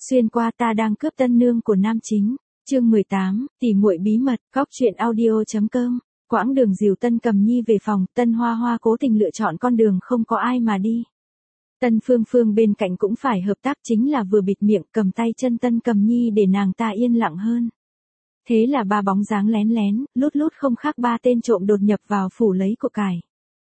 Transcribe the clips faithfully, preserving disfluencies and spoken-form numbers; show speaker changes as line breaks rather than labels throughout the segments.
Xuyên qua ta đang cướp tân nương của nam chính. Chương mười tám, tỉ muội bí mật, góc truyện audio chấm com. Quãng đường dìu Tân Cầm Nhi về phòng, Tân Hoa Hoa cố tình lựa chọn con đường không có ai mà đi. Tân Phương Phương bên cạnh cũng phải hợp tác, chính là vừa bịt miệng cầm tay chân Tân Cầm Nhi để nàng ta yên lặng hơn. Thế là ba bóng dáng lén lén, lút lút không khác ba tên trộm đột nhập vào phủ lấy của cải.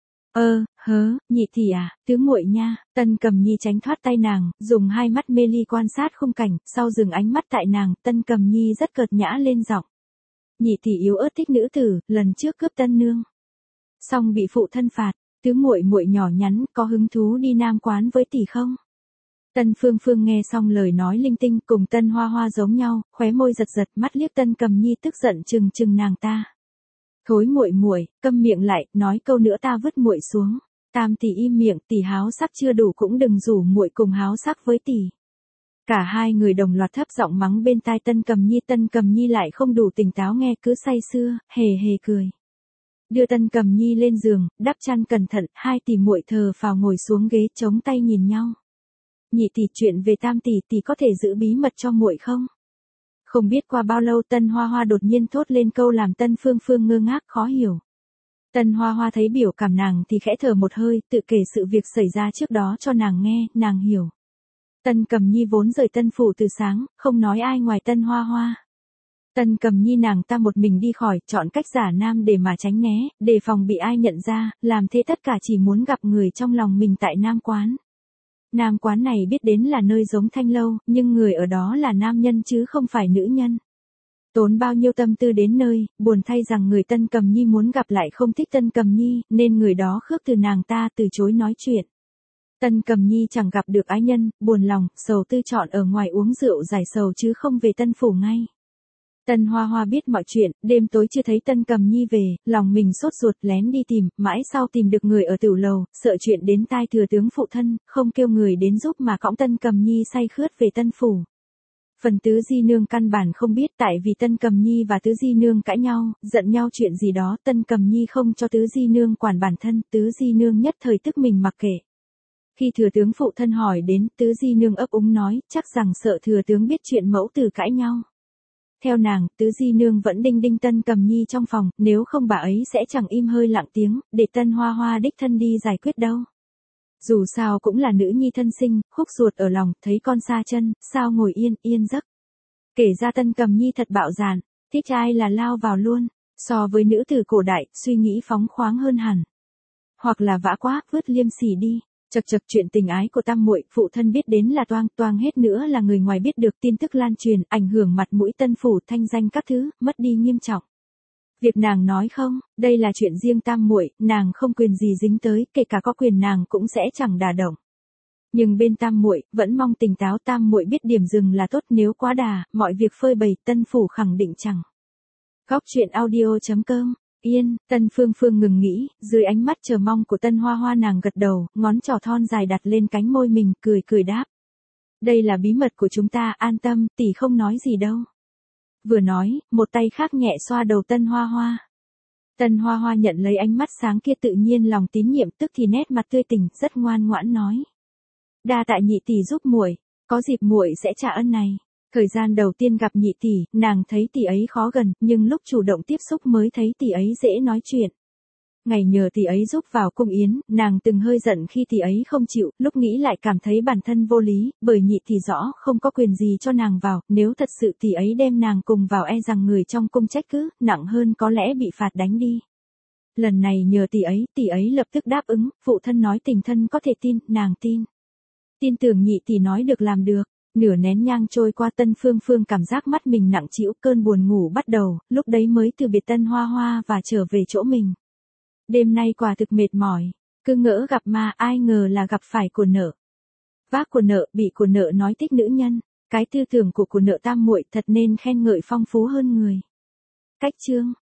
Ơ, hớ, nhị tỷ à, tướng muội nha. Tân Cầm Nhi tránh thoát tay nàng, dùng hai mắt mê ly quan sát khung cảnh, sau dừng ánh mắt tại nàng, Tân Cầm Nhi rất cợt nhã lên giọng. Nhị tỷ yếu ớt thích nữ tử, lần trước cướp tân nương, xong bị phụ thân phạt, tướng muội muội nhỏ nhắn, có hứng thú đi nam quán với tỷ không? Tân Phương Phương nghe xong lời nói linh tinh, cùng Tân Hoa Hoa giống nhau, khóe môi giật giật, mắt liếc Tân Cầm Nhi tức giận trừng trừng nàng ta. Thối muội muội, câm miệng lại, nói câu nữa ta vứt muội xuống. Tam tỷ im miệng, tỷ háo sắc chưa đủ cũng đừng rủ muội cùng háo sắc với tỷ. Cả hai người đồng loạt thấp giọng mắng bên tai Tân Cầm Nhi, Tân Cầm Nhi lại không đủ tỉnh táo nghe, cứ say sưa, hề hề cười. Đưa Tân Cầm Nhi lên giường, đắp chăn cẩn thận, hai tỷ muội thờ phào ngồi xuống ghế chống tay nhìn nhau. Nhị tỷ, chuyện về Tam tỷ tỷ có thể giữ bí mật cho muội không? Không biết qua bao lâu Tân Hoa Hoa đột nhiên thốt lên câu làm Tân Phương Phương ngơ ngác khó hiểu. Tân Hoa Hoa thấy biểu cảm nàng thì khẽ thở một hơi, tự kể sự việc xảy ra trước đó cho nàng nghe, nàng hiểu. Tân Cầm Nhi vốn rời Tân phủ từ sáng, không nói ai ngoài Tân Hoa Hoa. Tân Cầm Nhi nàng ta một mình đi khỏi, chọn cách giả nam để mà tránh né, đề phòng bị ai nhận ra, làm thế tất cả chỉ muốn gặp người trong lòng mình tại nam quán. Nam quán này biết đến là nơi giống thanh lâu, nhưng người ở đó là nam nhân chứ không phải nữ nhân. Tốn bao nhiêu tâm tư đến nơi, buồn thay rằng người Tân Cầm Nhi muốn gặp lại không thích Tân Cầm Nhi, nên người đó khước từ nàng ta từ chối nói chuyện. Tân Cầm Nhi chẳng gặp được ái nhân, buồn lòng, sầu tư chọn ở ngoài uống rượu giải sầu chứ không về Tân phủ ngay. Tân Hoa Hoa biết mọi chuyện, đêm tối chưa thấy Tân Cầm Nhi về, lòng mình sốt ruột lén đi tìm, mãi sau tìm được người ở tửu lầu, sợ chuyện đến tai thừa tướng phụ thân, không kêu người đến giúp mà cõng Tân Cầm Nhi say khướt về Tân phủ. Phần Tứ Di Nương căn bản không biết, tại vì Tân Cầm Nhi và Tứ Di Nương cãi nhau, giận nhau chuyện gì đó, Tân Cầm Nhi không cho Tứ Di Nương quản bản thân, Tứ Di Nương nhất thời tức mình mặc kệ. Khi thừa tướng phụ thân hỏi đến, Tứ Di Nương ấp úng nói, chắc rằng sợ thừa tướng biết chuyện mẫu tử cãi nhau. Theo nàng, Tứ Di Nương vẫn đinh đinh Tân Cầm Nhi trong phòng, nếu không bà ấy sẽ chẳng im hơi lặng tiếng, để Tân Hoa Hoa đích thân đi giải quyết đâu. Dù sao cũng là nữ nhi thân sinh, khúc ruột ở lòng, thấy con xa chân, sao ngồi yên, yên giấc. Kể ra Tân Cầm Nhi thật bạo dạn, thích ai là lao vào luôn, so với nữ tử cổ đại, suy nghĩ phóng khoáng hơn hẳn. Hoặc là vã quá, vứt liêm sỉ đi. Chật chật chuyện tình ái của tam muội, phụ thân biết đến là toang, toang hết nữa là người ngoài biết được, tin tức lan truyền, ảnh hưởng mặt mũi Tân phủ, thanh danh các thứ, mất đi nghiêm trọng. Việc nàng nói không, đây là chuyện riêng tam muội, nàng không quyền gì dính tới, kể cả có quyền nàng cũng sẽ chẳng đả động. Nhưng bên tam muội vẫn mong tỉnh táo, tam muội biết điểm dừng là tốt, nếu quá đà, mọi việc phơi bày, Tân phủ khẳng định chẳng. Góc truyện audio chấm com. Yên, Tân Phương Phương ngừng nghĩ, dưới ánh mắt chờ mong của Tân Hoa Hoa nàng gật đầu, ngón trỏ thon dài đặt lên cánh môi mình, cười cười đáp. Đây là bí mật của chúng ta, an tâm, tỷ không nói gì đâu. Vừa nói, một tay khác nhẹ xoa đầu Tân Hoa Hoa. Tân Hoa Hoa nhận lấy ánh mắt sáng kia, tự nhiên lòng tín nhiệm, tức thì nét mặt tươi tỉnh, rất ngoan ngoãn nói. Đa tạ nhị tỷ giúp muội, có dịp muội sẽ trả ơn này. Thời gian đầu tiên gặp nhị tỷ, nàng thấy tỷ ấy khó gần, nhưng lúc chủ động tiếp xúc mới thấy tỷ ấy dễ nói chuyện. Ngày nhờ tỷ ấy giúp vào cung yến, nàng từng hơi giận khi tỷ ấy không chịu, lúc nghĩ lại cảm thấy bản thân vô lý, bởi nhị tỷ rõ không có quyền gì cho nàng vào, nếu thật sự tỷ ấy đem nàng cùng vào e rằng người trong cung trách cứ, nặng hơn có lẽ bị phạt đánh đi. Lần này nhờ tỷ ấy, tỷ ấy lập tức đáp ứng, phụ thân nói tình thân có thể tin, nàng tin. Tin tưởng nhị tỷ nói được làm được. Nửa nén nhang trôi qua, Tân Phương Phương cảm giác mắt mình nặng trĩu, cơn buồn ngủ bắt đầu, lúc đấy mới từ biệt Tân Hoa Hoa và trở về chỗ mình. Đêm nay quả thực mệt mỏi, cứ ngỡ gặp ma, ai ngờ là gặp phải của nợ. Vác của nợ, bị của nợ nói thích nữ nhân, cái tư tưởng của của nợ tam muội thật nên khen ngợi phong phú hơn người. Cách chương